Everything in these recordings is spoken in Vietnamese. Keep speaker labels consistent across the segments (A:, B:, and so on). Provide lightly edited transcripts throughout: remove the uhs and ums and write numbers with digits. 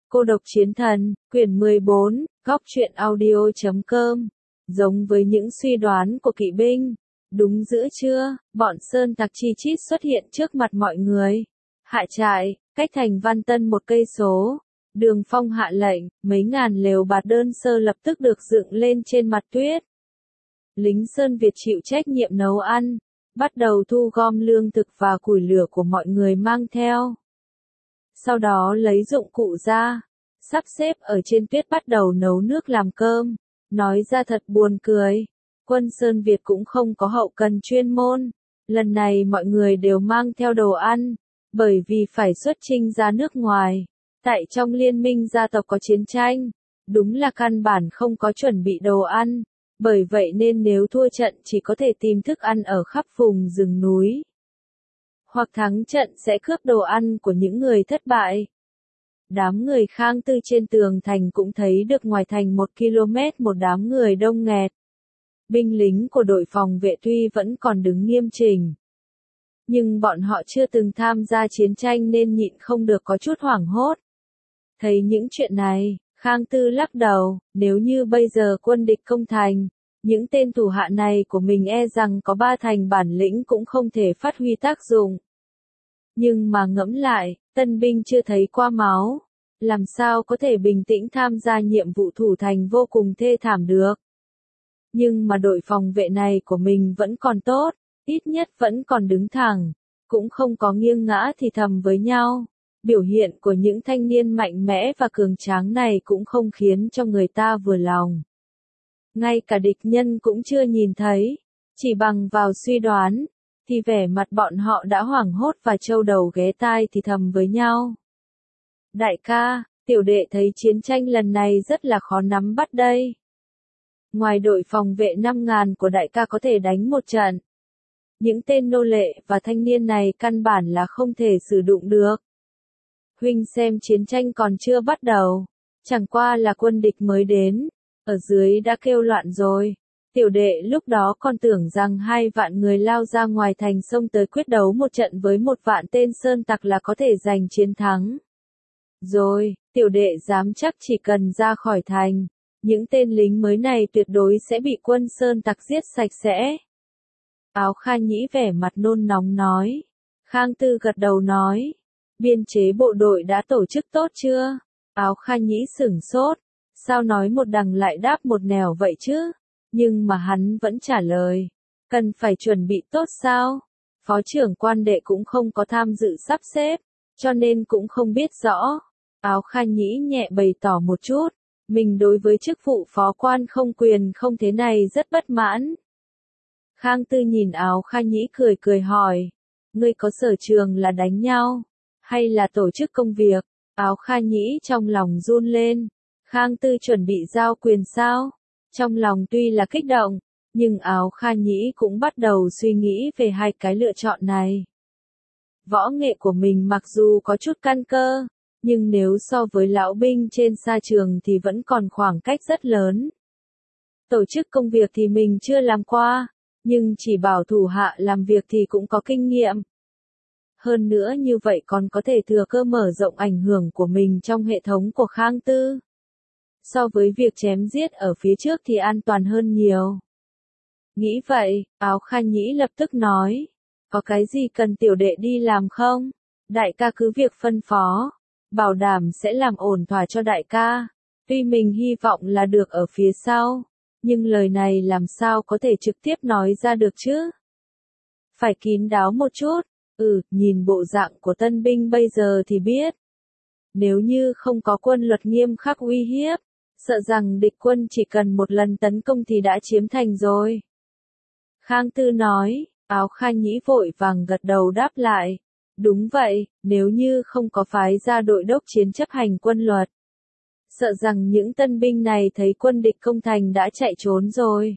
A: Cô độc chiến thần, quyển 14, góc truyện audio.com. Giống với những suy đoán của kỵ binh, đúng giữa trưa, bọn sơn tặc chi chít xuất hiện trước mặt mọi người. Hạ trại, cách thành Văn Tân 1 cây số. Đường Phong hạ lệnh, mấy ngàn lều bạt đơn sơ lập tức được dựng lên trên mặt tuyết. Lính Sơn Việt chịu trách nhiệm nấu ăn, bắt đầu thu gom lương thực và củi lửa của mọi người mang theo. Sau đó lấy dụng cụ ra, sắp xếp ở trên tuyết bắt đầu nấu nước làm cơm. Nói ra thật buồn cười, quân Sơn Việt cũng không có hậu cần chuyên môn. Lần này mọi người đều mang theo đồ ăn, bởi vì phải xuất chinh ra nước ngoài. Tại trong liên minh gia tộc có chiến tranh, đúng là căn bản không có chuẩn bị đồ ăn. Bởi vậy nên nếu thua trận chỉ có thể tìm thức ăn ở khắp vùng rừng núi. Hoặc thắng trận sẽ cướp đồ ăn của những người thất bại. Đám người Khang Tư trên tường thành cũng thấy được ngoài thành 1 km một đám người đông nghẹt. Binh lính của đội phòng vệ tuy vẫn còn đứng nghiêm chỉnh, nhưng bọn họ chưa từng tham gia chiến tranh nên nhịn không được có chút hoảng hốt. Thấy những chuyện này, Khang Tư lắc đầu, nếu như bây giờ quân địch công thành, những tên thủ hạ này của mình e rằng có 3 thành bản lĩnh cũng không thể phát huy tác dụng. Nhưng mà ngẫm lại, tân binh chưa thấy qua máu, làm sao có thể bình tĩnh tham gia nhiệm vụ thủ thành vô cùng thê thảm được. Nhưng mà đội phòng vệ này của mình vẫn còn tốt, ít nhất vẫn còn đứng thẳng, cũng không có nghiêng ngã thì thầm với nhau. Biểu hiện của những thanh niên mạnh mẽ và cường tráng này cũng không khiến cho người ta vừa lòng. Ngay cả địch nhân cũng chưa nhìn thấy, chỉ bằng vào suy đoán, thì vẻ mặt bọn họ đã hoảng hốt và trâu đầu ghé tai thì thầm với nhau. Đại ca, tiểu đệ thấy chiến tranh lần này rất là khó nắm bắt đây. Ngoài đội phòng vệ 5.000 của đại ca có thể đánh một trận, những tên nô lệ và thanh niên này căn bản là không thể sử dụng được. Huynh xem chiến tranh còn chưa bắt đầu, chẳng qua là quân địch mới đến, ở dưới đã kêu loạn rồi. Tiểu đệ lúc đó còn tưởng rằng 2 vạn người lao ra ngoài thành sông tới quyết đấu một trận với 1 vạn tên sơn tặc là có thể giành chiến thắng. Rồi, tiểu đệ dám chắc chỉ cần ra khỏi thành, những tên lính mới này tuyệt đối sẽ bị quân sơn tặc giết sạch sẽ. Áo Kha Nhĩ vẻ mặt nôn nóng nói. Khang Tư gật đầu nói. Biên chế bộ đội đã tổ chức tốt chưa? Áo Kha Nhĩ sửng sốt. Sao nói một đằng lại đáp một nẻo vậy chứ? Nhưng mà hắn vẫn trả lời. Cần phải chuẩn bị tốt sao? Phó trưởng quan đệ cũng không có tham dự sắp xếp, cho nên cũng không biết rõ. Áo Kha Nhĩ nhẹ bày tỏ một chút. Mình đối với chức vụ phó quan không quyền không thế này rất bất mãn. Khang Tư nhìn Áo Kha Nhĩ cười cười hỏi. Ngươi có sở trường là đánh nhau, hay là tổ chức công việc? Áo Kha Nhĩ trong lòng run lên. Khang Tư chuẩn bị giao quyền sao? Trong lòng tuy là kích động, nhưng Áo Kha Nhĩ cũng bắt đầu suy nghĩ về 2 cái lựa chọn này. Võ nghệ của mình mặc dù có chút căn cơ, nhưng nếu so với lão binh trên sa trường thì vẫn còn khoảng cách rất lớn. Tổ chức công việc thì mình chưa làm qua, nhưng chỉ bảo thủ hạ làm việc thì cũng có kinh nghiệm. Hơn nữa như vậy còn có thể thừa cơ mở rộng ảnh hưởng của mình trong hệ thống của Khang Tư. So với việc chém giết ở phía trước thì an toàn hơn nhiều. Nghĩ vậy, Áo Kha Nhĩ lập tức nói. Có cái gì cần tiểu đệ đi làm không? Đại ca cứ việc phân phó. Bảo đảm sẽ làm ổn thỏa cho đại ca. Tuy mình hy vọng là được ở phía sau, nhưng lời này làm sao có thể trực tiếp nói ra được chứ? Phải kín đáo một chút. Nhìn bộ dạng của tân binh bây giờ thì biết. Nếu như không có quân luật nghiêm khắc uy hiếp, sợ rằng địch quân chỉ cần một lần tấn công thì đã chiếm thành rồi. Khang Tư nói. Áo Kha Nhĩ vội vàng gật đầu đáp lại. Đúng vậy, nếu như không có phái ra đội đốc chiến chấp hành quân luật, sợ rằng những tân binh này thấy quân địch công thành đã chạy trốn rồi.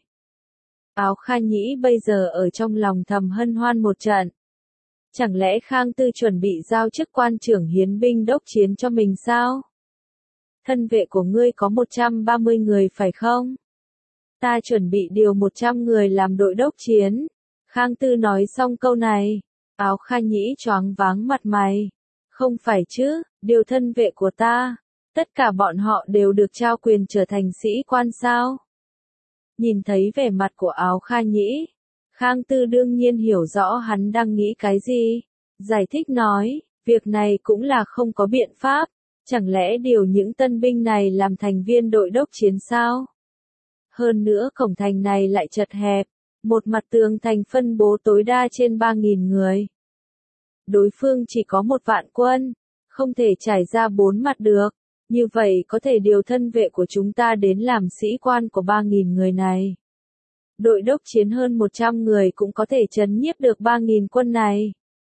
A: Áo Kha Nhĩ bây giờ ở trong lòng thầm hân hoan một trận. Chẳng lẽ Khang Tư chuẩn bị giao chức quan trưởng hiến binh đốc chiến cho mình sao? Thân vệ của ngươi có 130 người phải không? Ta chuẩn bị điều 100 người làm đội đốc chiến. Khang Tư nói xong câu này, Áo Kha Nhĩ choáng váng mặt mày. Không phải chứ, điều thân vệ của ta. Tất cả bọn họ đều được trao quyền trở thành sĩ quan sao? Nhìn thấy vẻ mặt của Áo Kha Nhĩ, Khang Tư đương nhiên hiểu rõ hắn đang nghĩ cái gì. Giải thích nói, việc này cũng là không có biện pháp, chẳng lẽ điều những tân binh này làm thành viên đội đốc chiến sao? Hơn nữa cổng thành này lại chật hẹp, một mặt tường thành phân bố tối đa trên 3.000 người. Đối phương chỉ có 1 vạn quân, không thể trải ra 4 mặt được, như vậy có thể điều thân vệ của chúng ta đến làm sĩ quan của 3.000 người này. Đội đốc chiến hơn 100 người cũng có thể trấn nhiếp được 3.000 quân này.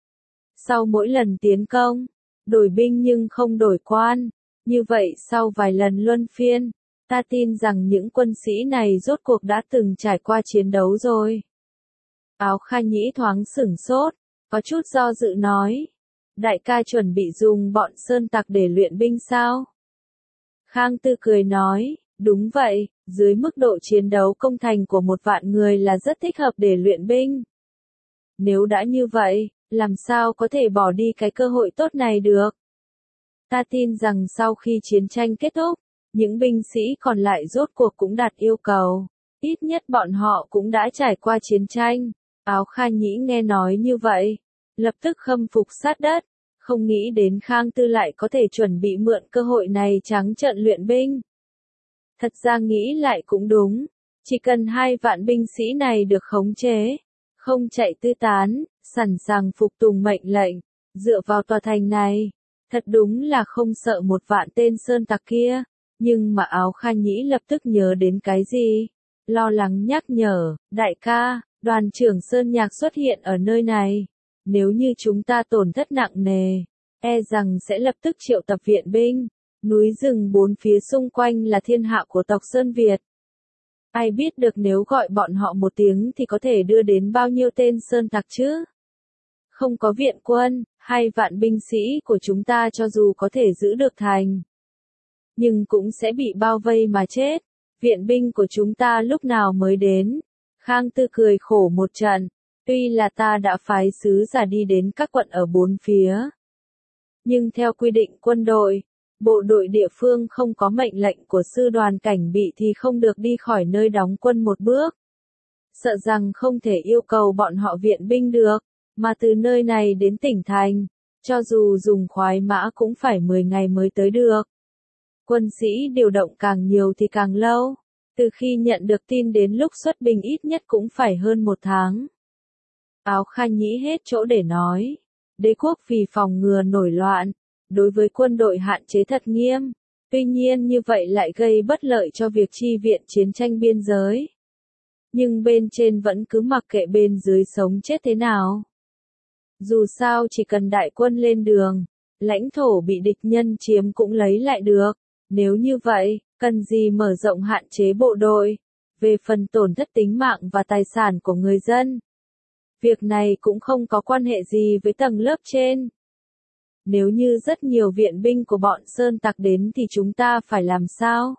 A: Sau mỗi lần tiến công, đổi binh nhưng không đổi quan, như vậy sau vài lần luân phiên, ta tin rằng những quân sĩ này rốt cuộc đã từng trải qua chiến đấu rồi. Áo Kha Nhĩ thoáng sửng sốt, có chút do dự nói. Đại ca chuẩn bị dùng bọn sơn tặc để luyện binh sao? Khang Tư cười nói, đúng vậy, dưới mức độ chiến đấu công thành của 1 vạn người là rất thích hợp để luyện binh. Nếu đã như vậy, làm sao có thể bỏ đi cái cơ hội tốt này được? Ta tin rằng sau khi chiến tranh kết thúc, những binh sĩ còn lại rốt cuộc cũng đạt yêu cầu. Ít nhất bọn họ cũng đã trải qua chiến tranh. Áo Kha Nhĩ nghe nói như vậy, lập tức khâm phục sát đất, không nghĩ đến Khang Tư lại có thể chuẩn bị mượn cơ hội này trắng trợn luyện binh. Thật ra nghĩ lại cũng đúng, chỉ cần 2 vạn binh sĩ này được khống chế, không chạy tứ tán, sẵn sàng phục tùng mệnh lệnh, dựa vào tòa thành này, thật đúng là không sợ 1 vạn tên sơn tặc kia. Nhưng mà Áo Kha Nhĩ lập tức nhớ đến cái gì? Lo lắng nhắc nhở, đại ca, đoàn trưởng Sơn Nhạc xuất hiện ở nơi này. Nếu như chúng ta tổn thất nặng nề, e rằng sẽ lập tức triệu tập viện binh. Núi rừng 4 phía xung quanh là thiên hạ của tộc Sơn Việt. Ai biết được nếu gọi bọn họ một tiếng thì có thể đưa đến bao nhiêu tên sơn tặc chứ? Không có viện quân, 2 vạn binh sĩ của chúng ta cho dù có thể giữ được thành, nhưng cũng sẽ bị bao vây mà chết. Viện binh của chúng ta lúc nào mới đến? Khang Tư cười khổ một trận. Tuy là ta đã phái sứ giả đi đến các quận ở 4 phía, nhưng theo quy định quân đội, bộ đội địa phương không có mệnh lệnh của sư đoàn cảnh bị thì không được đi khỏi nơi đóng quân một bước. Sợ rằng không thể yêu cầu bọn họ viện binh được, mà từ nơi này đến tỉnh thành, cho dù dùng khoái mã cũng phải 10 ngày mới tới được. Quân sĩ điều động càng nhiều thì càng lâu, từ khi nhận được tin đến lúc xuất binh ít nhất cũng phải hơn 1 tháng. Áo Kha Nhĩ hết chỗ để nói. Đế quốc vì phòng ngừa nổi loạn, đối với quân đội hạn chế thật nghiêm, tuy nhiên như vậy lại gây bất lợi cho việc chi viện chiến tranh biên giới. Nhưng bên trên vẫn cứ mặc kệ bên dưới sống chết thế nào. Dù sao chỉ cần đại quân lên đường, lãnh thổ bị địch nhân chiếm cũng lấy lại được. Nếu như vậy, cần gì mở rộng hạn chế bộ đội, về phần tổn thất tính mạng và tài sản của người dân. Việc này cũng không có quan hệ gì với tầng lớp trên. Nếu như rất nhiều viện binh của bọn sơn tặc đến thì chúng ta phải làm sao?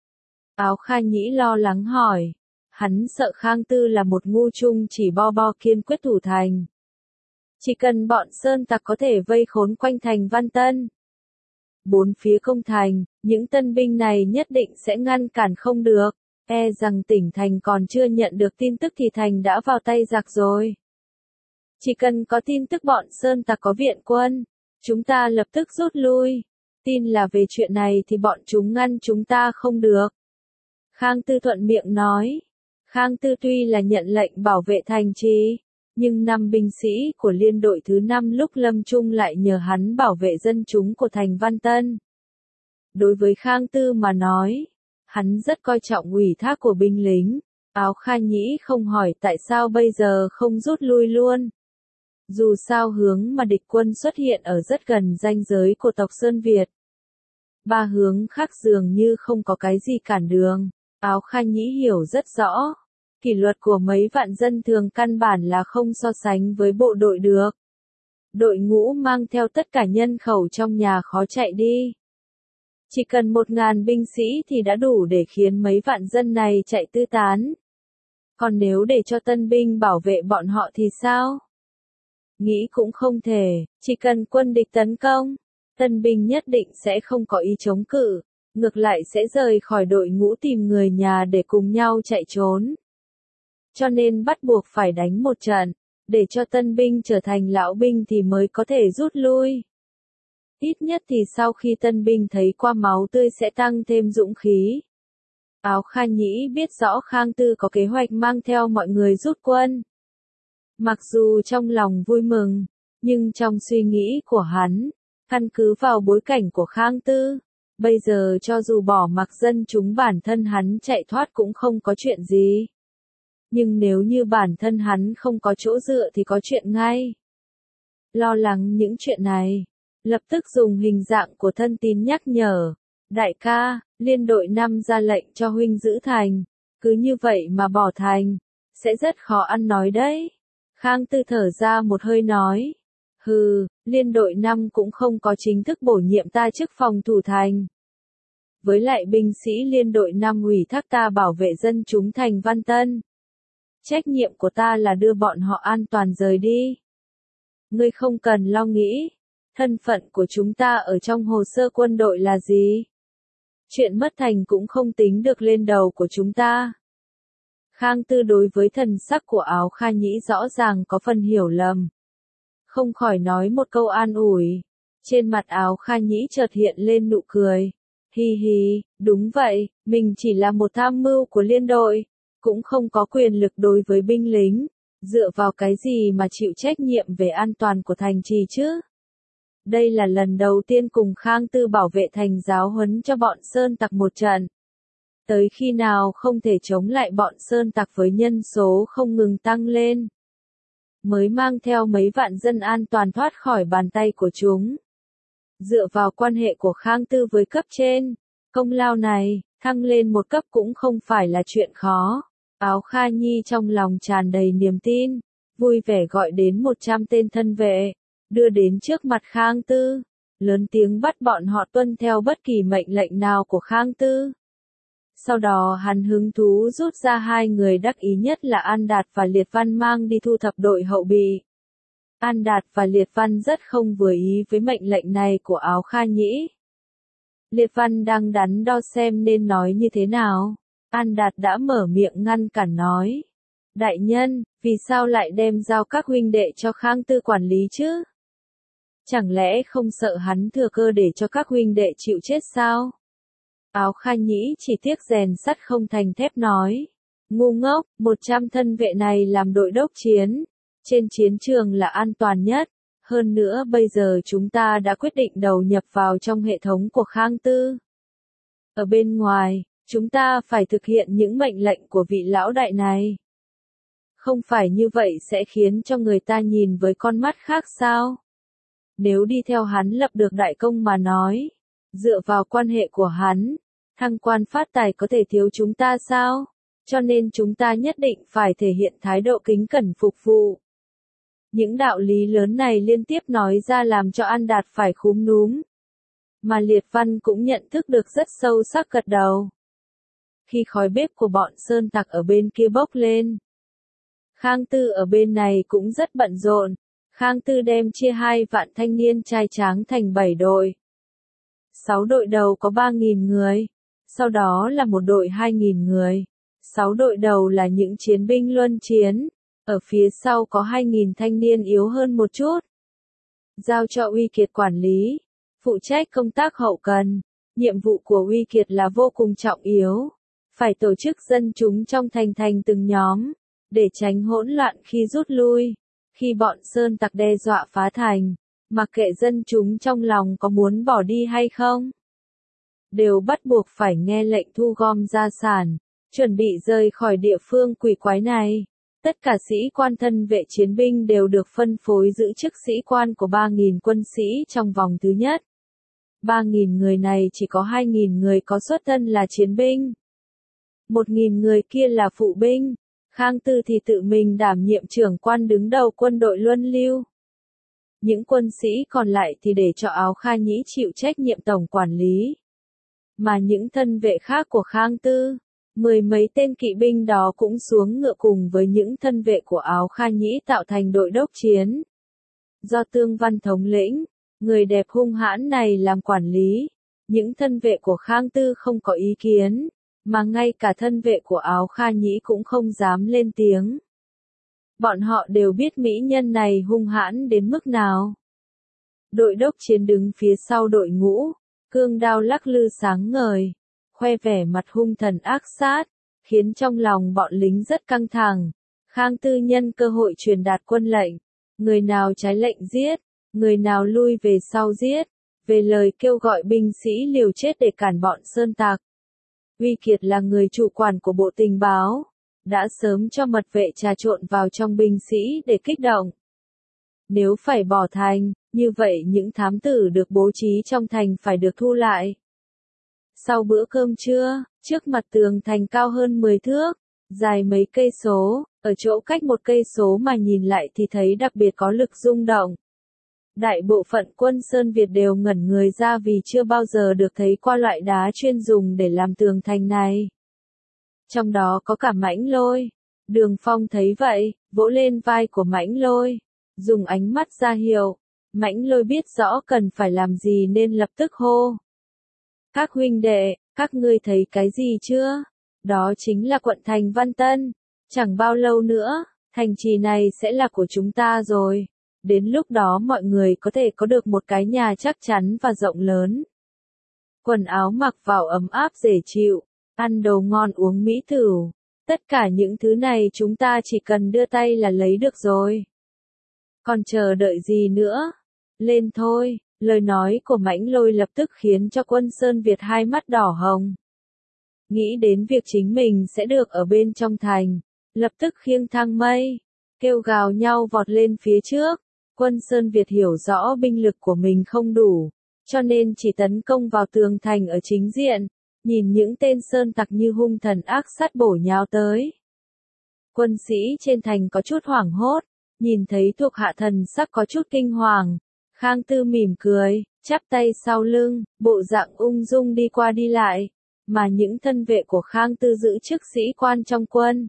A: Áo Kha Nhĩ lo lắng hỏi. Hắn sợ Khang Tư là một ngu trung chỉ bo kiên quyết thủ thành. Chỉ cần bọn sơn tặc có thể vây khốn quanh thành Văn Tân, 4 phía công thành, những tân binh này nhất định sẽ ngăn cản không được. E rằng tỉnh thành còn chưa nhận được tin tức thì thành đã vào tay giặc rồi. Chỉ cần có tin tức bọn sơn tặc có viện quân, chúng ta lập tức rút lui. Tin là về chuyện này thì bọn chúng ngăn chúng ta không được. Khang Tư thuận miệng nói. Khang Tư tuy là nhận lệnh bảo vệ thành trì, nhưng 5 binh sĩ của liên đội thứ 5 lúc lâm chung lại nhờ hắn bảo vệ dân chúng của thành Văn Tân. Đối với Khang Tư mà nói, hắn rất coi trọng ủy thác của binh lính. Áo Kha Nhĩ không hỏi tại sao bây giờ không rút lui luôn. Dù sao hướng mà địch quân xuất hiện ở rất gần ranh giới của tộc Sơn Việt. 3 hướng khác dường như không có cái gì cản đường. Áo Kha Nhĩ hiểu rất rõ. Kỷ luật của mấy vạn dân thường căn bản là không so sánh với bộ đội được. Đội ngũ mang theo tất cả nhân khẩu trong nhà khó chạy đi. Chỉ cần 1.000 binh sĩ thì đã đủ để khiến mấy vạn dân này chạy tứ tán. Còn nếu để cho tân binh bảo vệ bọn họ thì sao? Nghĩ cũng không thể, chỉ cần quân địch tấn công, Tân binh nhất định sẽ không có ý chống cự, ngược lại sẽ rời khỏi đội ngũ tìm người nhà để cùng nhau chạy trốn. Cho nên bắt buộc phải đánh một trận, để cho tân binh trở thành lão binh thì mới có thể rút lui. Ít nhất thì sau khi tân binh thấy qua máu tươi sẽ tăng thêm dũng khí. Áo Kha Nhĩ biết rõ Khang Tư có kế hoạch mang theo mọi người rút quân. Mặc dù trong lòng vui mừng, nhưng trong suy nghĩ của hắn, căn cứ vào bối cảnh của Khang Tư, bây giờ cho dù bỏ mặc dân chúng bản thân hắn chạy thoát cũng không có chuyện gì. Nhưng nếu như bản thân hắn không có chỗ dựa thì có chuyện ngay. Lo lắng những chuyện này, lập tức dùng hình dạng của thân tín nhắc nhở. Đại ca, liên đội 5 ra lệnh cho huynh giữ thành, cứ như vậy mà bỏ thành, sẽ rất khó ăn nói đấy. Khang Tư thở ra một hơi nói. Hừ, liên đội 5 cũng không có chính thức bổ nhiệm ta chức phòng thủ thành. Với lại binh sĩ liên đội 5 ủy thác ta bảo vệ dân chúng thành Văn Tân. Trách nhiệm của ta là đưa bọn họ an toàn rời đi. Ngươi không cần lo nghĩ, thân phận của chúng ta ở trong hồ sơ quân đội là gì? Chuyện mất thành cũng không tính được lên đầu của chúng ta. Khang Tư đối với thần sắc của Áo Kha Nhĩ rõ ràng có phần hiểu lầm. Không khỏi nói một câu an ủi. Trên mặt Áo Kha Nhĩ chợt hiện lên nụ cười. Hi hi, đúng vậy, mình chỉ là một tham mưu của liên đội, cũng không có quyền lực đối với binh lính, dựa vào cái gì mà chịu trách nhiệm về an toàn của thành trì chứ? Đây là lần đầu tiên cùng Khang Tư bảo vệ thành giáo huấn cho bọn Sơn Tặc một trận. Tới khi nào không thể chống lại bọn Sơn Tặc với nhân số không ngừng tăng lên, mới mang theo mấy vạn dân an toàn thoát khỏi bàn tay của chúng. Dựa vào quan hệ của Khang Tư với cấp trên, công lao này, thăng lên một cấp cũng không phải là chuyện khó. Áo Kha Nhi trong lòng tràn đầy niềm tin, vui vẻ gọi đến 100 tên thân vệ, đưa đến trước mặt Khang Tư, lớn tiếng bắt bọn họ tuân theo bất kỳ mệnh lệnh nào của Khang Tư. Sau đó hắn hứng thú rút ra 2 người đắc ý nhất là An Đạt và Liệt Văn mang đi thu thập đội hậu bị. An Đạt và Liệt Văn rất không vừa ý với mệnh lệnh này của Áo Kha Nhĩ. Liệt Văn đang đắn đo xem nên nói như thế nào. An Đạt đã mở miệng ngăn cản nói. Đại nhân, vì sao lại đem giao các huynh đệ cho Khang Tư quản lý chứ? Chẳng lẽ không sợ hắn thừa cơ để cho các huynh đệ chịu chết sao? Áo Kha Nhĩ chỉ tiếc rèn sắt không thành thép nói. Ngu ngốc, 100 thân vệ này làm đội đốc chiến. Trên chiến trường là an toàn nhất. Hơn nữa bây giờ chúng ta đã quyết định đầu nhập vào trong hệ thống của Khang Tư. Ở bên ngoài, chúng ta phải thực hiện những mệnh lệnh của vị lão đại này. Không phải như vậy sẽ khiến cho người ta nhìn với con mắt khác sao? Nếu đi theo hắn lập được đại công mà nói, dựa vào quan hệ của hắn, thăng quan phát tài có thể thiếu chúng ta sao? Cho nên chúng ta nhất định phải thể hiện thái độ kính cẩn phục vụ. Những đạo lý lớn này liên tiếp nói ra làm cho An Đạt phải khúm núm. Mà Liệt Văn cũng nhận thức được rất sâu sắc gật đầu. Khi khói bếp của bọn Sơn Tặc ở bên kia bốc lên, Khang Tư ở bên này cũng rất bận rộn. Khang Tư đem chia 2 vạn thanh niên trai tráng thành 7 đội. 6 đội đầu có 3.000 người, sau đó là một đội 2.000 người. 6 đội đầu là những chiến binh luân chiến, ở phía sau có 2.000 thanh niên yếu hơn một chút. Giao cho Uy Kiệt quản lý, phụ trách công tác hậu cần. Nhiệm vụ của Uy Kiệt là vô cùng trọng yếu, phải tổ chức dân chúng trong thành từng nhóm, để tránh hỗn loạn khi rút lui. Khi bọn Sơn Tặc đe dọa phá thành, mặc kệ dân chúng trong lòng có muốn bỏ đi hay không, đều bắt buộc phải nghe lệnh thu gom gia sản, chuẩn bị rời khỏi địa phương quỷ quái này. Tất cả sĩ quan thân vệ chiến binh đều được phân phối giữ chức sĩ quan của 3.000 quân sĩ trong vòng thứ nhất. 3.000 người này chỉ có 2.000 người có xuất thân là chiến binh. 1.000 người kia là phụ binh. Khang Tư thì tự mình đảm nhiệm trưởng quan đứng đầu quân đội luân lưu. Những quân sĩ còn lại thì để cho Áo Kha Nhĩ chịu trách nhiệm tổng quản lý. Mà những thân vệ khác của Khang Tư, 10 mấy tên kỵ binh đó cũng xuống ngựa cùng với những thân vệ của Áo Kha Nhĩ tạo thành đội đốc chiến. Do Tương Văn thống lĩnh, Người đẹp hung hãn này làm quản lý. Những thân vệ của Khang Tư không có ý kiến, mà ngay cả thân vệ của Áo Kha Nhĩ cũng không dám lên tiếng. Bọn họ đều biết mỹ nhân này hung hãn đến mức nào. Đội đốc chiến đứng phía sau đội ngũ, cương đao lắc lư sáng ngời, khoe vẻ mặt hung thần ác sát, khiến trong lòng bọn lính rất căng thẳng. Khang Tư nhân cơ hội truyền đạt quân lệnh, người nào trái lệnh giết, người nào lui về sau giết, về lời kêu gọi binh sĩ liều chết để cản bọn sơn tặc. Uy Kiệt là người chủ quản của Bộ Tình báo, đã sớm cho mật vệ trà trộn vào trong binh sĩ để kích động. Nếu phải bỏ thành, như vậy những thám tử được bố trí trong thành phải được thu lại. Sau bữa cơm trưa, trước mặt tường thành cao hơn 10 thước, dài mấy cây số, ở chỗ cách 1 cây số mà nhìn lại thì thấy đặc biệt có lực rung động. Đại bộ phận quân Sơn Việt đều ngẩn người ra vì chưa bao giờ được thấy qua loại đá chuyên dùng để làm tường thành này. Trong đó có cả Mãnh Lôi. Đường Phong thấy vậy, vỗ lên vai của Mãnh Lôi, dùng ánh mắt ra hiệu. Mãnh Lôi biết rõ cần phải làm gì nên lập tức hô. Các huynh đệ, các ngươi thấy cái gì chưa? Đó chính là quận thành Văn Tân. Chẳng bao lâu nữa, thành trì này sẽ là của chúng ta rồi. Đến lúc đó mọi người có thể có được một cái nhà chắc chắn và rộng lớn. Quần áo mặc vào ấm áp dễ chịu, ăn đồ ngon uống mỹ tửu. Tất cả những thứ này chúng ta chỉ cần đưa tay là lấy được rồi. Còn chờ đợi gì nữa? Lên thôi, lời nói của Mãnh Lôi lập tức khiến cho quân Sơn Việt hai mắt đỏ hồng. Nghĩ đến việc chính mình sẽ được ở bên trong thành, lập tức khiêng thang mây, kêu gào nhau vọt lên phía trước. Quân Sơn Việt hiểu rõ binh lực của mình không đủ, cho nên chỉ tấn công vào tường thành ở chính diện, nhìn những tên sơn tặc như hung thần ác sát bổ nhào tới. Quân sĩ trên thành có chút hoảng hốt, nhìn thấy thuộc hạ thần sắc có chút kinh hoàng. Khang Tư mỉm cười, chắp tay sau lưng, bộ dạng ung dung đi qua đi lại, mà những thân vệ của Khang Tư giữ chức sĩ quan trong quân,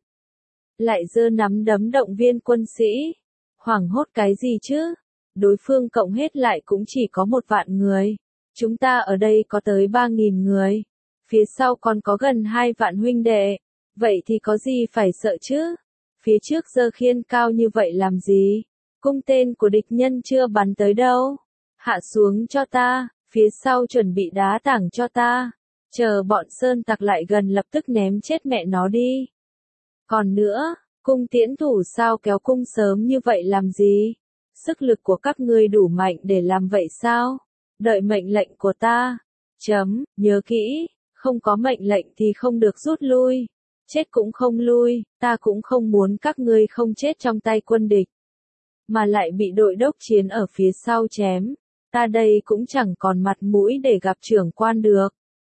A: lại giơ nắm đấm động viên quân sĩ. Hoảng hốt cái gì chứ? Đối phương cộng hết lại cũng chỉ có 1 vạn người. Chúng ta ở đây có tới 3.000 người. Phía sau còn có gần 2 vạn huynh đệ. Vậy thì có gì phải sợ chứ? Phía trước giơ khiên cao như vậy làm gì? Cung tên của địch nhân chưa bắn tới đâu. Hạ xuống cho ta, phía sau chuẩn bị đá tảng cho ta. Chờ bọn sơn tặc lại gần lập tức ném chết mẹ nó đi. Còn nữa, cung tiễn thủ sao kéo cung sớm như vậy làm gì? Sức lực của các ngươi đủ mạnh để làm vậy sao? Đợi mệnh lệnh của ta. Nhớ kỹ, không có mệnh lệnh thì không được rút lui. Chết cũng không lui, ta cũng không muốn các ngươi không chết trong tay quân địch. Mà lại bị đội đốc chiến ở phía sau chém. Ta đây cũng chẳng còn mặt mũi để gặp trưởng quan được.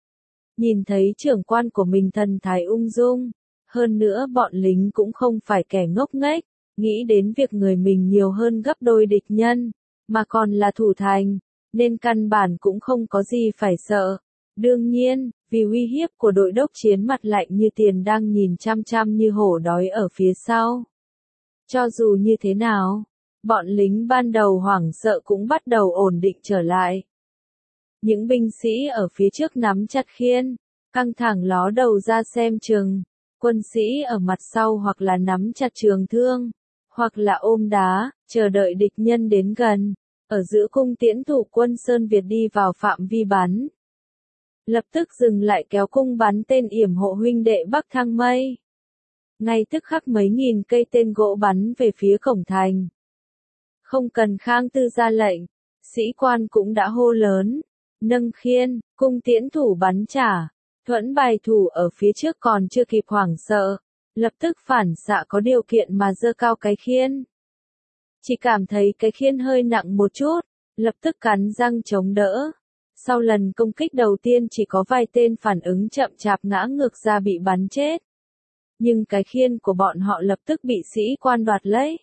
A: Nhìn thấy trưởng quan của mình thần thái ung dung. Hơn nữa bọn lính cũng không phải kẻ ngốc nghếch, nghĩ đến việc người mình nhiều hơn gấp đôi địch nhân, mà còn là thủ thành, nên căn bản cũng không có gì phải sợ. Đương nhiên, vì uy hiếp của đội đốc chiến mặt lạnh như tiền đang nhìn chăm chăm như hổ đói ở phía sau. Cho dù như thế nào, bọn lính ban đầu hoảng sợ cũng bắt đầu ổn định trở lại. Những binh sĩ ở phía trước nắm chặt khiên, căng thẳng ló đầu ra xem chừng. Quân sĩ ở mặt sau hoặc là nắm chặt trường thương, hoặc là ôm đá, chờ đợi địch nhân đến gần. Ở giữa cung tiễn thủ quân Sơn Việt đi vào phạm vi bắn. Lập tức dừng lại kéo cung bắn tên yểm hộ huynh đệ Bắc Thăng Mây. Ngay tức khắc mấy nghìn cây tên gỗ bắn về phía cổng thành. Không cần Khang Tư ra lệnh, sĩ quan cũng đã hô lớn, nâng khiên, cung tiễn thủ bắn trả. Thuẫn bài thủ ở phía trước còn chưa kịp hoảng sợ, lập tức phản xạ có điều kiện mà giơ cao cái khiên. Chỉ cảm thấy cái khiên hơi nặng một chút, lập tức cắn răng chống đỡ. Sau lần công kích đầu tiên chỉ có vài tên phản ứng chậm chạp ngã ngược ra bị bắn chết. Nhưng cái khiên của bọn họ lập tức bị sĩ quan đoạt lấy.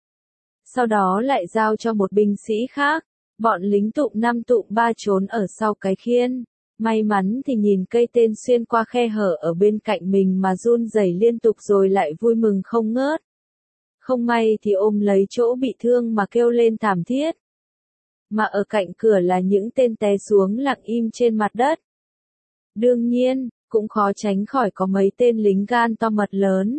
A: Sau đó lại giao cho một binh sĩ khác, bọn lính tụm 5 tụm 3 trốn ở sau cái khiên. May mắn thì nhìn cây tên xuyên qua khe hở ở bên cạnh mình mà run rẩy liên tục rồi lại vui mừng không ngớt. Không may thì ôm lấy chỗ bị thương mà kêu lên thảm thiết. mà ở cạnh cửa là những tên té xuống lặng im trên mặt đất. Đương nhiên, cũng khó tránh khỏi có mấy tên lính gan to mật lớn.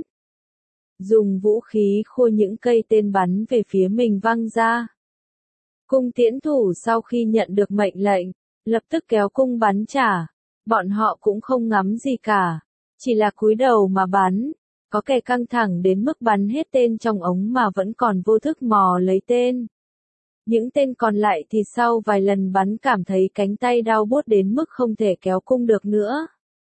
A: Dùng vũ khí khua những cây tên bắn về phía mình văng ra. Cung tiễn thủ sau khi nhận được mệnh lệnh, lập tức kéo cung bắn trả. Bọn họ cũng không ngắm gì cả, chỉ là cúi đầu mà bắn. Có kẻ căng thẳng đến mức bắn hết tên trong ống mà vẫn còn vô thức mò lấy tên. Những tên còn lại thì sau vài lần bắn cảm thấy cánh tay đau buốt đến mức không thể kéo cung được nữa.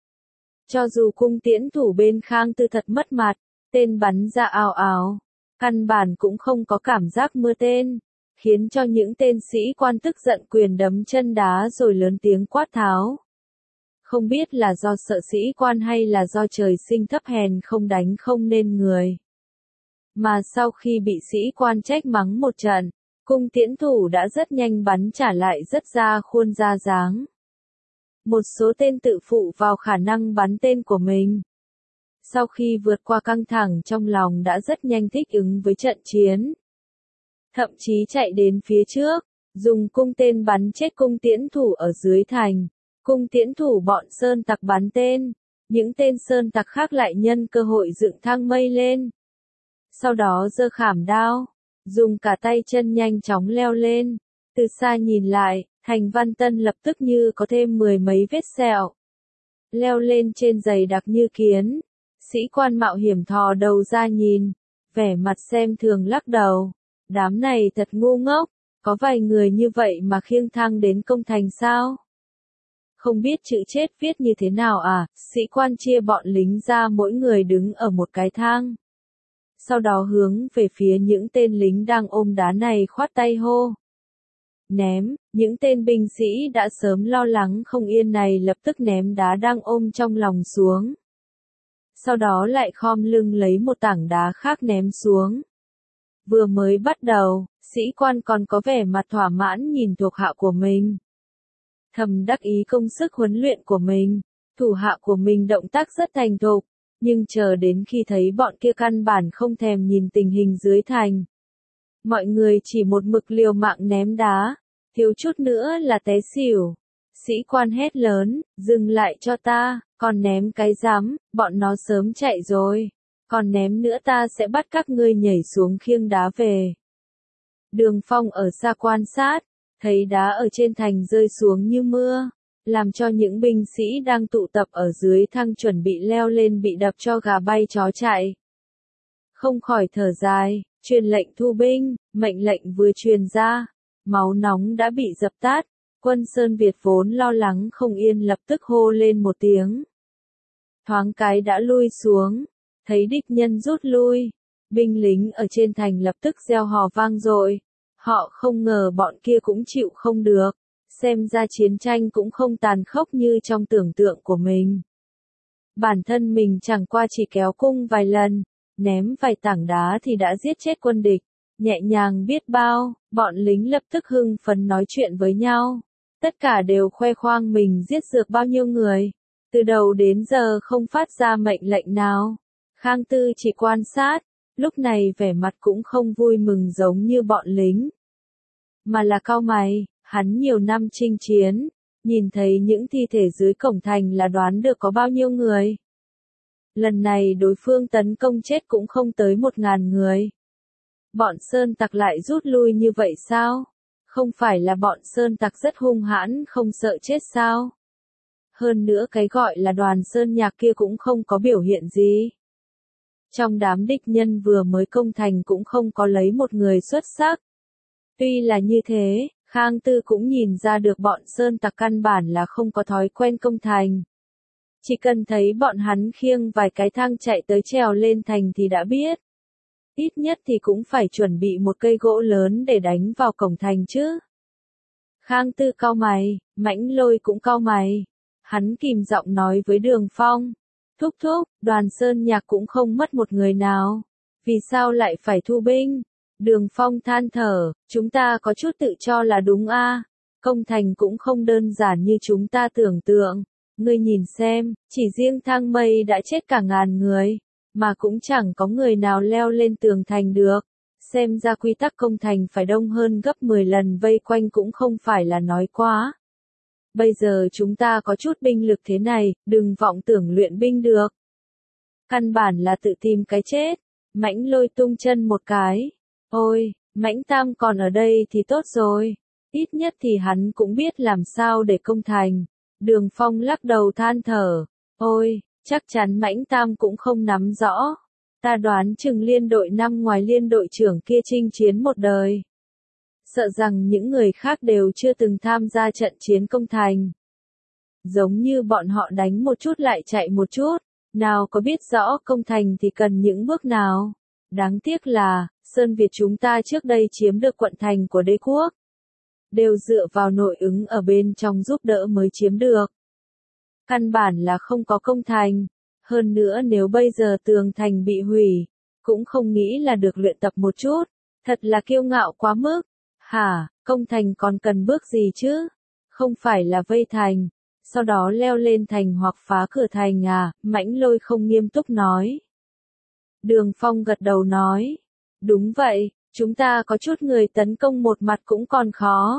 A: Cho dù cung tiễn thủ bên Khang Tư thật mất mặt, tên bắn ra ào ào, căn bản cũng không có cảm giác mưa tên, khiến cho những tên sĩ quan tức giận quyền đấm chân đá rồi lớn tiếng quát tháo. Không biết là do sợ sĩ quan hay là do trời sinh thấp hèn không đánh không nên người. Mà sau khi bị sĩ quan trách mắng một trận, cung tiễn thủ đã rất nhanh bắn trả lại rất ra khuôn ra dáng. Một số tên tự phụ vào khả năng bắn tên của mình. Sau khi vượt qua căng thẳng trong lòng đã rất nhanh thích ứng với trận chiến. Thậm chí chạy đến phía trước, dùng cung tên bắn chết cung tiễn thủ ở dưới thành. Cung tiễn thủ bọn sơn tặc bắn tên, những tên sơn tặc khác lại nhân cơ hội dựng thang mây lên. Sau đó giơ khảm đao, dùng cả tay chân nhanh chóng leo lên. Từ xa nhìn lại, thành Văn Tân lập tức như có thêm 10 mấy vết sẹo. Leo lên trên giày đặc như kiến, sĩ quan mạo hiểm thò đầu ra nhìn, vẻ mặt xem thường lắc đầu. Đám này thật ngu ngốc, có vài người như vậy mà khiêng thang đến công thành sao? Không biết chữ chết viết như thế nào à? Sĩ quan chia bọn lính ra mỗi người đứng ở một cái thang. Sau đó hướng về phía những tên lính đang ôm đá này khoát tay hô. Ném, những tên binh sĩ đã sớm lo lắng không yên này lập tức ném đá đang ôm trong lòng xuống. Sau đó lại khom lưng lấy một tảng đá khác ném xuống. Vừa mới bắt đầu, sĩ quan còn có vẻ mặt thỏa mãn nhìn thuộc hạ của mình. Thầm đắc ý công sức huấn luyện của mình, thủ hạ của mình động tác rất thành thục, nhưng chờ đến khi thấy bọn kia căn bản không thèm nhìn tình hình dưới thành. Mọi người chỉ một mực liều mạng ném đá, thiếu chút nữa là té xỉu. Sĩ quan hét lớn, dừng lại cho ta, còn ném cái rắm, bọn nó sớm chạy rồi. Còn ném nữa ta sẽ bắt các ngươi nhảy xuống khiêng đá về. Đường Phong ở xa quan sát, thấy đá ở trên thành rơi xuống như mưa, làm cho những binh sĩ đang tụ tập ở dưới thang chuẩn bị leo lên bị đập cho gà bay chó chạy. Không khỏi thở dài, truyền lệnh thu binh, mệnh lệnh vừa truyền ra, máu nóng đã bị dập tắt, quân Sơn Việt vốn lo lắng không yên lập tức hô lên một tiếng. Thoáng cái đã lui xuống, thấy địch nhân rút lui, binh lính ở trên thành lập tức reo hò vang dội. Họ không ngờ bọn kia cũng chịu không được, xem ra chiến tranh cũng không tàn khốc như trong tưởng tượng của mình. Bản thân mình chẳng qua chỉ kéo cung vài lần, ném vài tảng đá thì đã giết chết quân địch, nhẹ nhàng biết bao, bọn lính lập tức hưng phấn nói chuyện với nhau. Tất cả đều khoe khoang mình giết rược bao nhiêu người, từ đầu đến giờ không phát ra mệnh lệnh nào. Khang Tư chỉ quan sát, lúc này vẻ mặt cũng không vui mừng giống như bọn lính. Mà là cau mày, hắn nhiều năm chinh chiến, nhìn thấy những thi thể dưới cổng thành là đoán được có bao nhiêu người. Lần này đối phương tấn công chết cũng không tới 1000 người. Bọn sơn tặc lại rút lui như vậy sao? Không phải là bọn sơn tặc rất hung hãn không sợ chết sao? Hơn nữa cái gọi là đoàn sơn nhạc kia cũng không có biểu hiện gì. Trong đám địch nhân vừa mới công thành cũng không có lấy một người xuất sắc. Tuy là như thế, Khang Tư cũng nhìn ra được bọn sơn tặc căn bản là không có thói quen công thành. Chỉ cần thấy bọn hắn khiêng vài cái thang chạy tới trèo lên thành thì đã biết. Ít nhất thì cũng phải chuẩn bị một cây gỗ lớn để đánh vào cổng thành chứ. Khang Tư cau mày, Mãnh Lôi cũng cau mày. Hắn kìm giọng nói với Đường Phong. Thúc thúc, đoàn sơn nhạc cũng không mất một người nào. Vì sao lại phải thu binh? Đường Phong than thở, chúng ta có chút tự cho là đúng a. Công thành cũng không đơn giản như chúng ta tưởng tượng. Ngươi nhìn xem, chỉ riêng thang mây đã chết cả 1000 người, mà cũng chẳng có người nào leo lên tường thành được. Xem ra quy tắc công thành phải đông hơn gấp 10 lần vây quanh cũng không phải là nói quá. Bây giờ chúng ta có chút binh lực thế này, đừng vọng tưởng luyện binh được. Căn bản là tự tìm cái chết. Mãnh Lôi tung chân một cái. Ôi, Mãnh Tam còn ở đây thì tốt rồi. Ít nhất thì hắn cũng biết làm sao để công thành. Đường Phong lắc đầu than thở. Ôi, chắc chắn Mãnh Tam cũng không nắm rõ. Ta đoán chừng liên đội năm ngoài liên đội trưởng kia chinh chiến một đời. Sợ rằng những người khác đều chưa từng tham gia trận chiến công thành. Giống như bọn họ đánh một chút lại chạy một chút, nào có biết rõ công thành thì cần những bước nào. Đáng tiếc là, Sơn Việt chúng ta trước đây chiếm được quận thành của đế quốc. Đều dựa vào nội ứng ở bên trong giúp đỡ mới chiếm được. Căn bản là không có công thành. Hơn nữa nếu bây giờ tường thành bị hủy, cũng không nghĩ là được luyện tập một chút. Thật là kiêu ngạo quá mức. Hả, công thành còn cần bước gì chứ? Không phải là vây thành, sau đó leo lên thành hoặc phá cửa thành à? Mãnh Lôi không nghiêm túc nói. Đường Phong gật đầu nói. Đúng vậy, chúng ta có chút người tấn công một mặt cũng còn khó.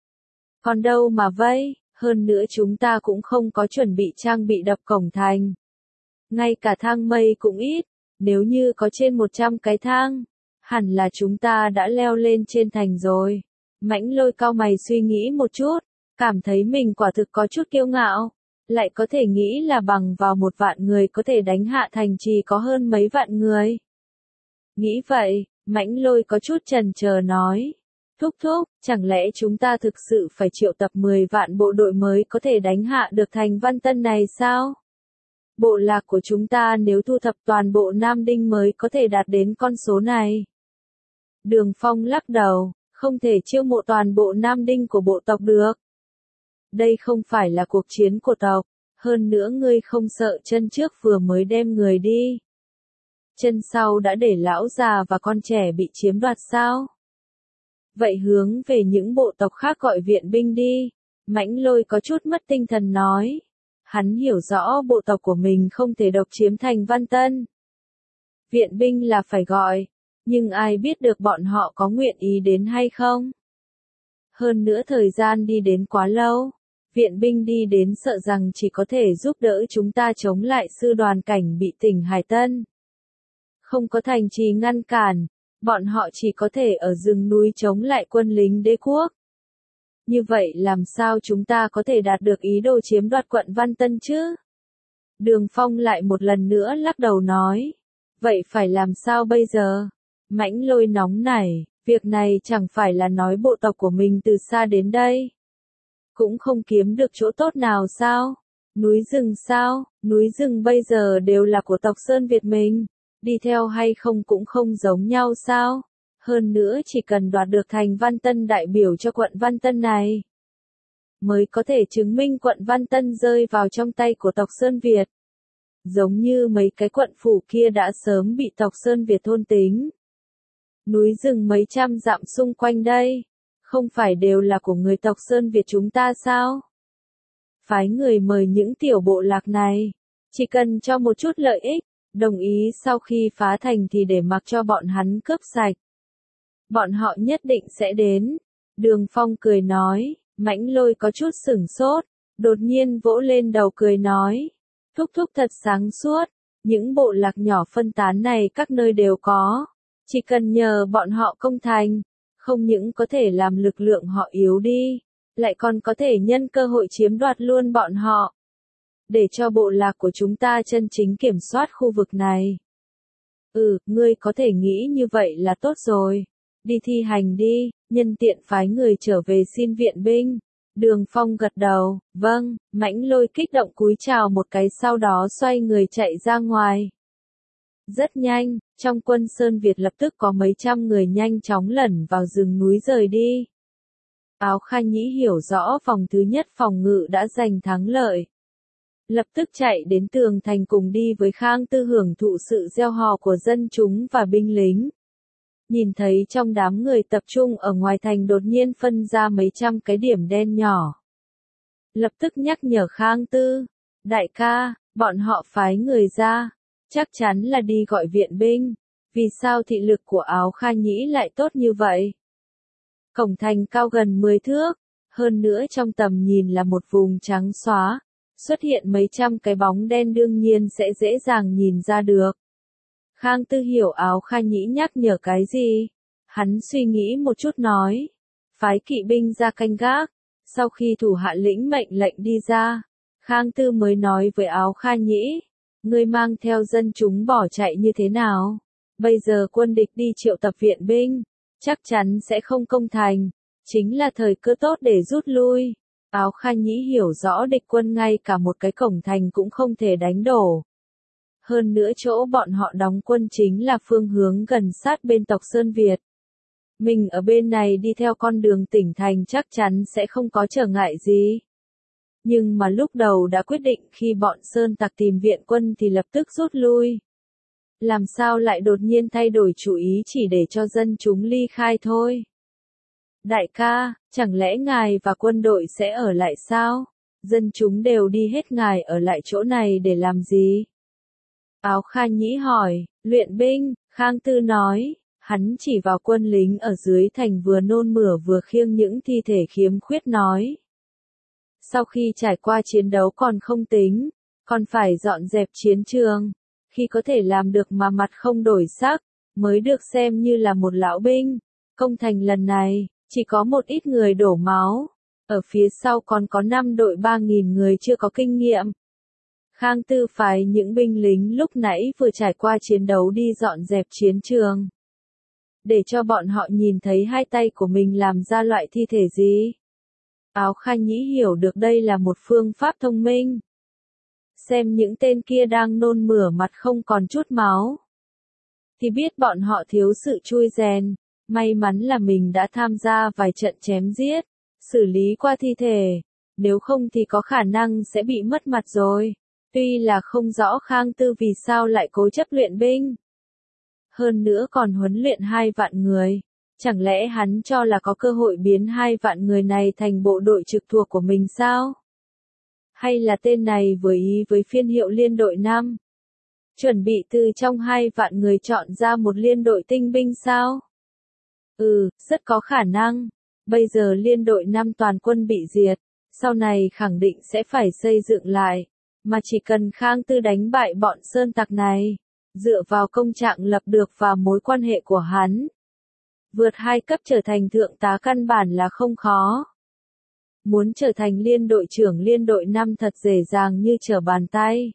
A: Còn đâu mà vây, hơn nữa chúng ta cũng không có chuẩn bị trang bị đập cổng thành. Ngay cả thang mây cũng ít, nếu như có trên 100 cái thang, hẳn là chúng ta đã leo lên trên thành rồi. Mãnh Lôi cau mày suy nghĩ một chút, cảm thấy mình quả thực có chút kiêu ngạo, lại có thể nghĩ là bằng vào 1 vạn người có thể đánh hạ thành trì có hơn mấy vạn người. Nghĩ vậy, Mãnh Lôi có chút chần chờ nói. Thúc thúc, chẳng lẽ chúng ta thực sự phải triệu tập 10 vạn bộ đội mới có thể đánh hạ được thành Văn Tân này sao? Bộ lạc của chúng ta nếu thu thập toàn bộ Nam Đinh mới có thể đạt đến con số này. Đường Phong lắc đầu, không thể chiêu mộ toàn bộ Nam Đinh của bộ tộc được. Đây không phải là cuộc chiến của tộc, hơn nữa ngươi không sợ chân trước vừa mới đem người đi. Chân sau đã để lão già và con trẻ bị chiếm đoạt sao? Vậy hướng về những bộ tộc khác gọi viện binh đi. Mãnh Lôi có chút mất tinh thần nói. Hắn hiểu rõ bộ tộc của mình không thể độc chiếm thành Văn Tân. Viện binh là phải gọi, nhưng ai biết được bọn họ có nguyện ý đến hay không? Hơn nữa thời gian đi đến quá lâu, viện binh đi đến sợ rằng chỉ có thể giúp đỡ chúng ta chống lại sư đoàn cảnh bị tỉnh Hải Tân. Không có thành trì ngăn cản, bọn họ chỉ có thể ở rừng núi chống lại quân lính đế quốc. Như vậy làm sao chúng ta có thể đạt được ý đồ chiếm đoạt quận Văn Tân chứ? Đường Phong lại một lần nữa lắc đầu nói. Vậy phải làm sao bây giờ? Mãnh Lôi nóng nảy, việc này chẳng phải là nói bộ tộc của mình từ xa đến đây. Cũng không kiếm được chỗ tốt nào sao? Núi rừng sao? Núi rừng bây giờ đều là của tộc Sơn Việt mình. Đi theo hay không cũng không giống nhau sao? Hơn nữa chỉ cần đoạt được thành Văn Tân đại biểu cho quận Văn Tân này, mới có thể chứng minh quận Văn Tân rơi vào trong tay của tộc Sơn Việt. Giống như mấy cái quận phủ kia đã sớm bị tộc Sơn Việt thôn tính. Núi rừng mấy trăm dặm xung quanh đây, không phải đều là của người tộc Sơn Việt chúng ta sao? Phái người mời những tiểu bộ lạc này, chỉ cần cho một chút lợi ích, đồng ý sau khi phá thành thì để mặc cho bọn hắn cướp sạch. Bọn họ nhất định sẽ đến. Đường Phong cười nói, Mãnh Lôi có chút sửng sốt, đột nhiên vỗ lên đầu cười nói. Thúc thúc thật sáng suốt, những bộ lạc nhỏ phân tán này các nơi đều có. Chỉ cần nhờ bọn họ công thành, không những có thể làm lực lượng họ yếu đi, lại còn có thể nhân cơ hội chiếm đoạt luôn bọn họ. Để cho bộ lạc của chúng ta chân chính kiểm soát khu vực này. Ngươi có thể nghĩ như vậy là tốt rồi. Đi thi hành đi, nhân tiện phái người trở về xin viện binh. Đường Phong gật đầu, vâng, Mãnh Lôi kích động cúi chào một cái sau đó xoay người chạy ra ngoài. Rất nhanh, trong quân Sơn Việt lập tức có mấy trăm người nhanh chóng lẩn vào rừng núi rời đi. Áo Kha Nhĩ hiểu rõ vòng thứ nhất phòng ngự đã giành thắng lợi. Lập tức chạy đến tường thành cùng đi với Khang Tư hưởng thụ sự reo hò của dân chúng và binh lính. Nhìn thấy trong đám người tập trung ở ngoài thành đột nhiên phân ra mấy trăm cái điểm đen nhỏ. Lập tức nhắc nhở Khang Tư, đại ca, bọn họ phái người ra, chắc chắn là đi gọi viện binh. Vì sao thị lực của Áo Kha Nhĩ lại tốt như vậy? Cổng thành cao gần 10 thước, hơn nữa trong tầm nhìn là một vùng trắng xóa, xuất hiện mấy trăm cái bóng đen đương nhiên sẽ dễ dàng nhìn ra được. Khang Tư hiểu Áo Kha Nhĩ nhắc nhở cái gì. Hắn suy nghĩ một chút nói. Phái kỵ binh ra canh gác. Sau khi thủ hạ lĩnh mệnh lệnh đi ra, Khang Tư mới nói với Áo Kha Nhĩ. Ngươi mang theo dân chúng bỏ chạy như thế nào? Bây giờ quân địch đi triệu tập viện binh, chắc chắn sẽ không công thành. Chính là thời cơ tốt để rút lui. Áo Kha Nhĩ hiểu rõ địch quân ngay cả một cái cổng thành cũng không thể đánh đổ. Hơn nữa chỗ bọn họ đóng quân chính là phương hướng gần sát bên tộc Sơn Việt. Mình ở bên này đi theo con đường tỉnh thành chắc chắn sẽ không có trở ngại gì. Nhưng mà lúc đầu đã quyết định khi bọn Sơn Tặc tìm viện quân thì lập tức rút lui. Làm sao lại đột nhiên thay đổi chủ ý chỉ để cho dân chúng ly khai thôi? Đại ca, chẳng lẽ ngài và quân đội sẽ ở lại sao? Dân chúng đều đi hết, ngài ở lại chỗ này để làm gì? Áo Kha Nhĩ hỏi. Luyện binh, Khang Tư nói. Hắn chỉ vào quân lính ở dưới thành vừa nôn mửa vừa khiêng những thi thể khiếm khuyết nói. Sau khi trải qua chiến đấu còn không tính, còn phải dọn dẹp chiến trường. Khi có thể làm được mà mặt không đổi sắc, mới được xem như là một lão binh. Công thành lần này, chỉ có một ít người đổ máu. Ở phía sau còn có 5 đội 3.000 người chưa có kinh nghiệm. Khang Tư phái những binh lính lúc nãy vừa trải qua chiến đấu đi dọn dẹp chiến trường. Để cho bọn họ nhìn thấy hai tay của mình làm ra loại thi thể gì. Áo Kha Nhĩ hiểu được đây là một phương pháp thông minh. Xem những tên kia đang nôn mửa mặt không còn chút máu. Thì biết bọn họ thiếu sự chui rèn. May mắn là mình đã tham gia vài trận chém giết, xử lý qua thi thể. Nếu không thì có khả năng sẽ bị mất mặt rồi. Tuy là không rõ Khang Tư vì sao lại cố chấp luyện binh. Hơn nữa còn huấn luyện 2 vạn người. Chẳng lẽ hắn cho là có cơ hội biến 2 vạn người này thành bộ đội trực thuộc của mình sao? Hay là tên này vừa ý với phiên hiệu liên đội 5? Chuẩn bị từ trong 2 vạn người chọn ra một liên đội tinh binh sao? Rất có khả năng. Bây giờ liên đội 5 toàn quân bị diệt, sau này khẳng định sẽ phải xây dựng lại. Mà chỉ cần Khang Tư đánh bại bọn Sơn Tặc này, dựa vào công trạng lập được và mối quan hệ của hắn, vượt 2 cấp trở thành thượng tá căn bản là không khó. Muốn trở thành liên đội trưởng liên đội 5 thật dễ dàng như trở bàn tay.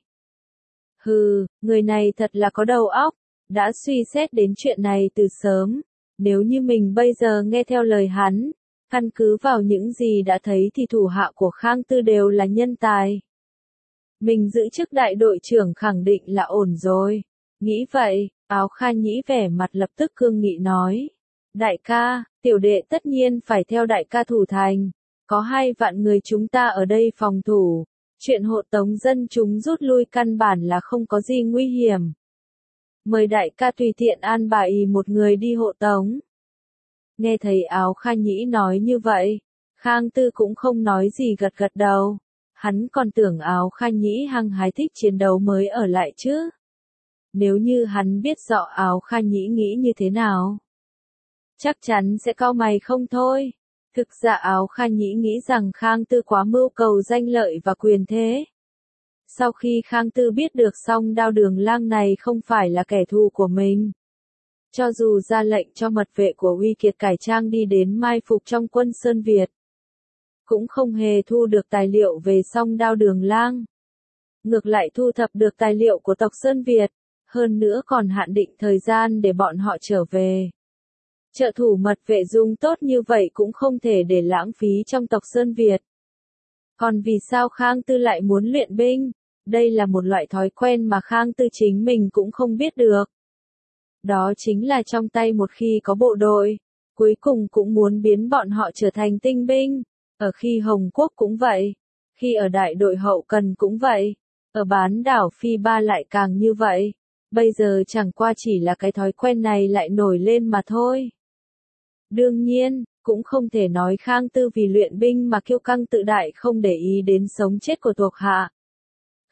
A: Người này thật là có đầu óc, đã suy xét đến chuyện này từ sớm. Nếu như mình bây giờ nghe theo lời hắn, căn cứ vào những gì đã thấy thì thủ hạ của Khang Tư đều là nhân tài. Mình giữ chức đại đội trưởng khẳng định là ổn rồi. Nghĩ vậy, Áo Kha Nhĩ vẻ mặt lập tức cương nghị nói. Đại ca, tiểu đệ tất nhiên phải theo đại ca thủ thành. Có 2 vạn người chúng ta ở đây phòng thủ. Chuyện hộ tống dân chúng rút lui căn bản là không có gì nguy hiểm. Mời đại ca tùy tiện an bài một người đi hộ tống. Nghe thấy Áo Kha Nhĩ nói như vậy, Khang Tư cũng không nói gì gật gật đầu. Hắn còn tưởng Áo Kha Nhĩ hăng hái thích chiến đấu mới ở lại chứ. Nếu như hắn biết rõ Áo Kha Nhĩ nghĩ như thế nào, chắc chắn sẽ cau mày không thôi. Thực ra Áo Kha Nhĩ nghĩ rằng Khang Tư quá mưu cầu danh lợi và quyền thế. Sau khi Khang Tư biết được Song Đao Đường Lang này không phải là kẻ thù của mình, cho dù ra lệnh cho mật vệ của Uy Kiệt cải trang đi đến mai phục trong quân Sơn Việt, cũng không hề thu được tài liệu về Song Đao Đường Lang. Ngược lại thu thập được tài liệu của tộc Sơn Việt, hơn nữa còn hạn định thời gian để bọn họ trở về. Trợ thủ mật vệ Dung tốt như vậy cũng không thể để lãng phí trong tộc Sơn Việt. Còn vì sao Khang Tư lại muốn luyện binh? Đây là một loại thói quen mà Khang Tư chính mình cũng không biết được. Đó chính là trong tay một khi có bộ đội, cuối cùng cũng muốn biến bọn họ trở thành tinh binh. Ở khi Hồng Quốc cũng vậy. Khi ở đại đội hậu cần cũng vậy. Ở bán đảo Phi Ba lại càng như vậy. Bây giờ chẳng qua chỉ là cái thói quen này lại nổi lên mà thôi. Đương nhiên, cũng không thể nói Khang Tư vì luyện binh mà kiêu căng tự đại không để ý đến sống chết của thuộc hạ.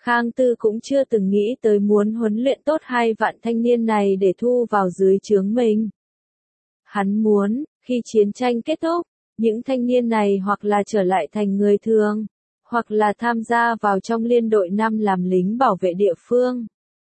A: Khang Tư cũng chưa từng nghĩ tới muốn huấn luyện tốt 2 vạn thanh niên này để thu vào dưới trướng mình. Hắn muốn, khi chiến tranh kết thúc, những thanh niên này hoặc là trở lại thành người thường, hoặc là tham gia vào trong liên đội 5 làm lính bảo vệ địa phương.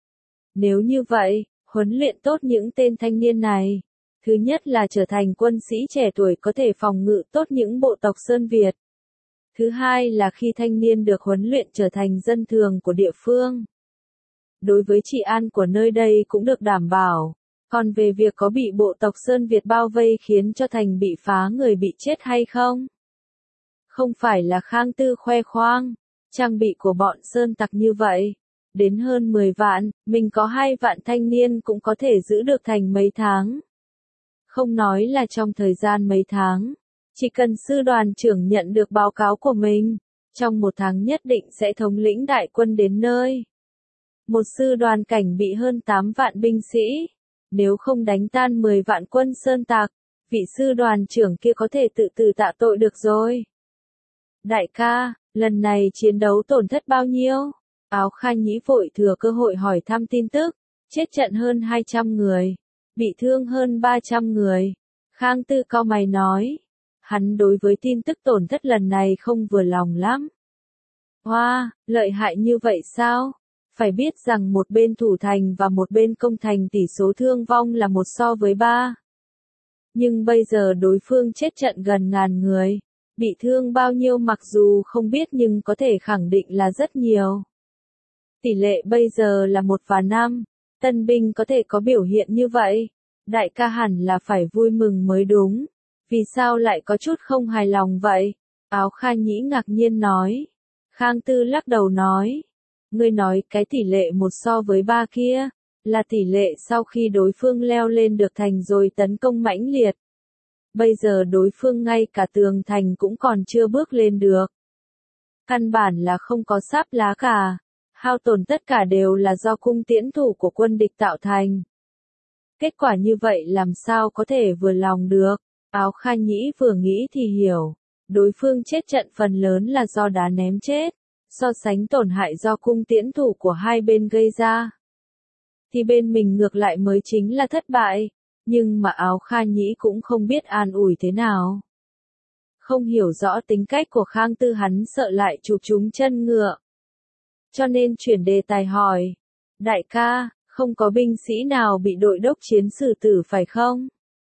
A: Nếu như vậy, huấn luyện tốt những tên thanh niên này, thứ nhất là trở thành quân sĩ trẻ tuổi có thể phòng ngự tốt những bộ tộc Sơn Việt. Thứ hai là khi thanh niên được huấn luyện trở thành dân thường của địa phương. Đối với trị an của nơi đây cũng được đảm bảo. Còn về việc có bị bộ tộc Sơn Việt bao vây khiến cho thành bị phá người bị chết hay không? Không phải là Khang Tư khoe khoang, trang bị của bọn Sơn Tặc như vậy. Đến hơn 10 vạn, mình có 2 vạn thanh niên cũng có thể giữ được thành mấy tháng. Không nói là trong thời gian mấy tháng. Chỉ cần sư đoàn trưởng nhận được báo cáo của mình, trong 1 tháng nhất định sẽ thống lĩnh đại quân đến nơi. Một sư đoàn cảnh bị hơn 8 vạn binh sĩ. Nếu không đánh tan 10 vạn quân Sơn Tặc, vị sư đoàn trưởng kia có thể tự tử tạ tội được rồi. Đại ca, lần này chiến đấu tổn thất bao nhiêu? Áo Kha Nhĩ vội thừa cơ hội hỏi thăm tin tức. Chết trận hơn 200 người. Bị thương hơn 300 người. Khang Tư cau mày nói. Hắn đối với tin tức tổn thất lần này không vừa lòng lắm. Hoa, lợi hại như vậy sao? Phải biết rằng một bên thủ thành và một bên công thành tỷ số thương vong là 1:3. Nhưng bây giờ đối phương chết trận gần ngàn người. Bị thương bao nhiêu mặc dù không biết nhưng có thể khẳng định là rất nhiều. Tỷ lệ bây giờ là 1/5. Tân binh có thể có biểu hiện như vậy. Đại ca hẳn là phải vui mừng mới đúng. Vì sao lại có chút không hài lòng vậy? Áo Kha Nhĩ ngạc nhiên nói. Khang Tư lắc đầu nói. Ngươi nói cái tỷ lệ 1:3 kia, là tỷ lệ sau khi đối phương leo lên được thành rồi tấn công mãnh liệt. Bây giờ đối phương ngay cả tường thành cũng còn chưa bước lên được. Căn bản là không có sáp lá cả. Hao tổn tất cả đều là do cung tiễn thủ của quân địch tạo thành. Kết quả như vậy làm sao có thể vừa lòng được? Áo Kha Nhĩ vừa nghĩ thì hiểu. Đối phương chết trận phần lớn là do đá ném chết. So sánh tổn hại do cung tiễn thủ của hai bên gây ra. Thì bên mình ngược lại mới chính là thất bại. Nhưng mà Áo Kha Nhĩ cũng không biết an ủi thế nào. Không hiểu rõ tính cách của Khang Tư hắn sợ lại chụp trúng chân ngựa. Cho nên chuyển đề tài hỏi. Đại ca, không có binh sĩ nào bị đội đốc chiến xử tử phải không?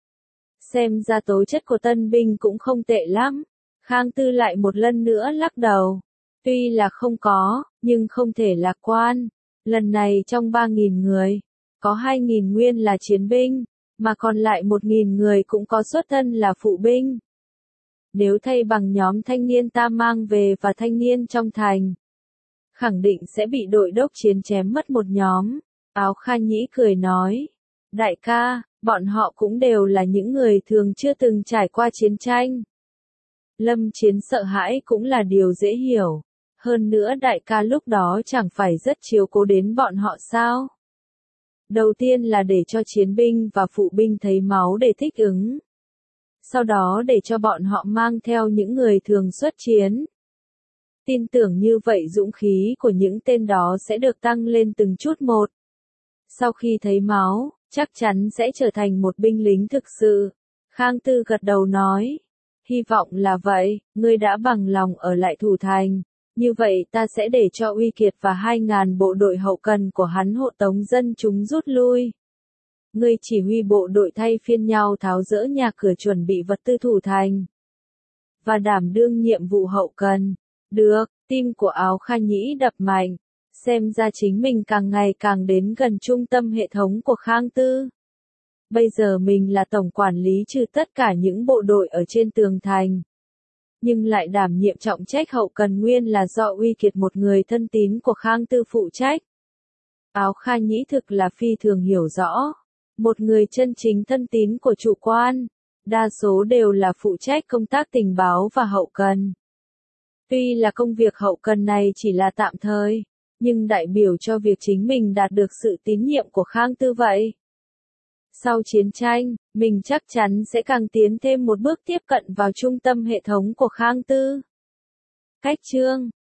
A: Xem ra tố chất của tân binh cũng không tệ lắm. Khang Tư lại một lần nữa lắc đầu. Tuy là không có, nhưng không thể lạc quan. Lần này trong 3.000 người, có 2.000 nguyên là chiến binh, mà còn lại 1.000 người cũng có xuất thân là phụ binh. Nếu thay bằng nhóm thanh niên ta mang về và thanh niên trong thành, khẳng định sẽ bị đội đốc chiến chém mất một nhóm. Áo Kha Nhĩ cười nói. Đại ca, bọn họ cũng đều là những người thường chưa từng trải qua chiến tranh. Lâm Chiến sợ hãi cũng là điều dễ hiểu. Hơn nữa đại ca lúc đó chẳng phải rất chiếu cố đến bọn họ sao? Đầu tiên là để cho chiến binh và phụ binh thấy máu để thích ứng. Sau đó để cho bọn họ mang theo những người thường xuất chiến. Tin tưởng như vậy dũng khí của những tên đó sẽ được tăng lên từng chút một. Sau khi thấy máu, chắc chắn sẽ trở thành một binh lính thực sự. Khang Tư gật đầu nói. Hy vọng là vậy, ngươi đã bằng lòng ở lại thủ thành. Như vậy ta sẽ để cho Uy Kiệt và 2.000 bộ đội hậu cần của hắn hộ tống dân chúng rút lui. Ngươi chỉ huy bộ đội thay phiên nhau tháo dỡ nhà cửa chuẩn bị vật tư thủ thành. Và đảm đương nhiệm vụ hậu cần. Được, tim của Áo Kha Nhĩ đập mạnh. Xem ra chính mình càng ngày càng đến gần trung tâm hệ thống của Khang Tư. Bây giờ mình là tổng quản lý trừ tất cả những bộ đội ở trên tường thành. Nhưng lại đảm nhiệm trọng trách hậu cần nguyên là do Uy Kiệt một người thân tín của Khang Tư phụ trách. Áo Kha Nhĩ thực là phi thường hiểu rõ. Một người chân chính thân tín của chủ quan. Đa số đều là phụ trách công tác tình báo và hậu cần. Tuy là công việc hậu cần này chỉ là tạm thời, nhưng đại biểu cho việc chính mình đạt được sự tín nhiệm của Khang Tư vậy. Sau chiến tranh, mình chắc chắn sẽ càng tiến thêm một bước tiếp cận vào trung tâm hệ thống của Khang Tư. Cách chương